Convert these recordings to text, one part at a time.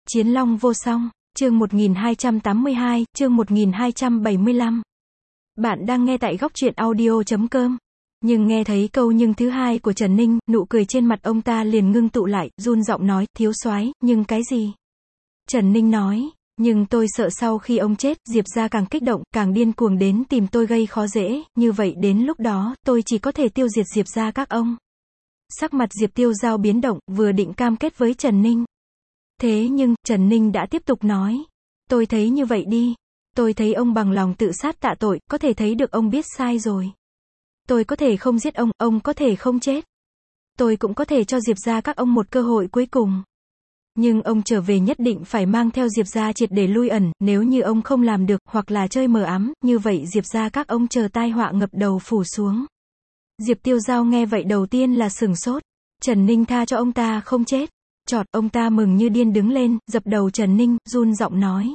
Chiến Long vô song, chương 1282, chương 1275. Bạn đang nghe tại góc truyện audio.com. Nhưng nghe thấy câu nhưng thứ hai của Trần Ninh, nụ cười trên mặt ông ta liền ngưng tụ lại, run giọng nói, thiếu soái, nhưng cái gì? Trần Ninh nói, nhưng tôi sợ sau khi ông chết, Diệp gia càng kích động, càng điên cuồng đến tìm tôi gây khó dễ, như vậy đến lúc đó, tôi chỉ có thể tiêu diệt Diệp gia các ông. Sắc mặt Diệp Tiêu Giao biến động, vừa định cam kết với Trần Ninh. Thế nhưng, Trần Ninh đã tiếp tục nói, tôi thấy như vậy đi. Tôi thấy ông bằng lòng tự sát tạ tội, có thể thấy được ông biết sai rồi. Tôi có thể không giết ông có thể không chết. Tôi cũng có thể cho Diệp gia các ông một cơ hội cuối cùng. Nhưng ông trở về nhất định phải mang theo Diệp gia triệt để lui ẩn, nếu như ông không làm được, hoặc là chơi mờ ám, như vậy Diệp gia các ông chờ tai họa ngập đầu phủ xuống. Diệp Tiêu Giao nghe vậy đầu tiên là sửng sốt. Trần Ninh tha cho ông ta không chết. Chọt, ông ta mừng như điên đứng lên, dập đầu Trần Ninh, run giọng nói.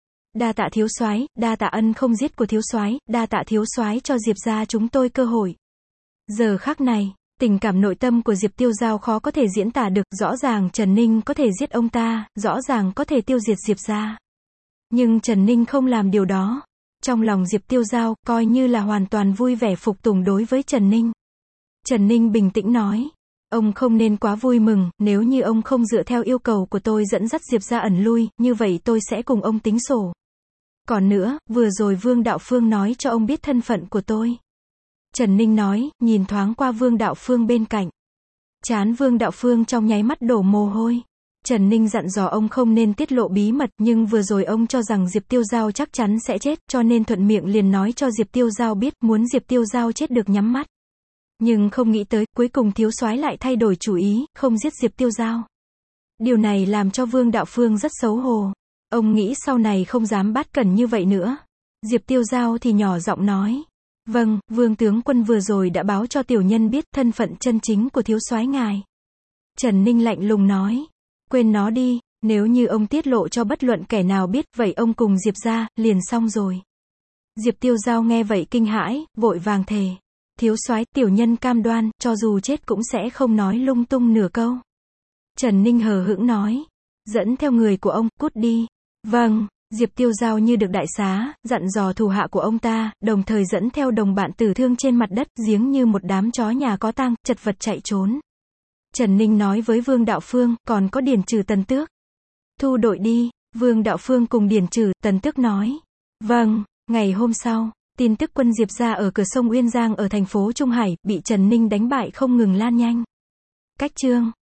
Đa tạ thiếu soái, đa tạ ân không giết của thiếu soái, đa tạ thiếu soái cho Diệp gia chúng tôi cơ hội. Giờ khắc này, tình cảm nội tâm của Diệp Tiêu Giao khó có thể diễn tả được, rõ ràng Trần Ninh có thể giết ông ta, rõ ràng có thể tiêu diệt Diệp gia. Nhưng Trần Ninh không làm điều đó. Trong lòng Diệp Tiêu Giao, coi như là hoàn toàn vui vẻ phục tùng đối với Trần Ninh. Trần Ninh bình tĩnh nói. Ông không nên quá vui mừng, nếu như ông không dựa theo yêu cầu của tôi dẫn dắt Diệp gia ẩn lui, như vậy tôi sẽ cùng ông tính sổ. Còn nữa, vừa rồi Vương Đạo Phương nói cho ông biết thân phận của tôi. Trần Ninh nói, nhìn thoáng qua Vương Đạo Phương bên cạnh. Trán Vương Đạo Phương trong nháy mắt đổ mồ hôi. Trần Ninh dặn dò ông không nên tiết lộ bí mật, nhưng vừa rồi ông cho rằng Diệp Tiêu Giao chắc chắn sẽ chết, cho nên thuận miệng liền nói cho Diệp Tiêu Giao biết, muốn Diệp Tiêu Giao chết được nhắm mắt. Nhưng không nghĩ tới, cuối cùng thiếu soái lại thay đổi chủ ý, không giết Diệp Tiêu Giao. Điều này làm cho Vương Đạo Phương rất xấu hổ. Ông nghĩ sau này không dám bát cẩn như vậy nữa. Diệp Tiêu Giao thì nhỏ giọng nói. Vâng, Vương tướng quân vừa rồi đã báo cho tiểu nhân biết thân phận chân chính của thiếu soái ngài. Trần Ninh lạnh lùng nói. Quên nó đi, nếu như ông tiết lộ cho bất luận kẻ nào biết, vậy ông cùng Diệp gia, liền xong rồi. Diệp Tiêu Giao nghe vậy kinh hãi, vội vàng thề. Thiếu soái, tiểu nhân cam đoan, cho dù chết cũng sẽ không nói lung tung nửa câu. Trần Ninh hờ hững nói. Dẫn theo người của ông, cút đi. Vâng, Diệp Tiêu Giao như được đại xá, dặn dò thủ hạ của ông ta, đồng thời dẫn theo đồng bạn tử thương trên mặt đất, giếng như một đám chó nhà có tang, chật vật chạy trốn. Trần Ninh nói với Vương Đạo Phương, còn có Điền Trừ Tần Tước. Thu đội đi. Vương Đạo Phương cùng Điền Trừ, Tần Tước nói. Vâng, ngày hôm sau. Tin tức quân Diệp gia ở cửa sông Uyên Giang ở thành phố Trung Hải, bị Trần Ninh đánh bại không ngừng lan nhanh. Cách chương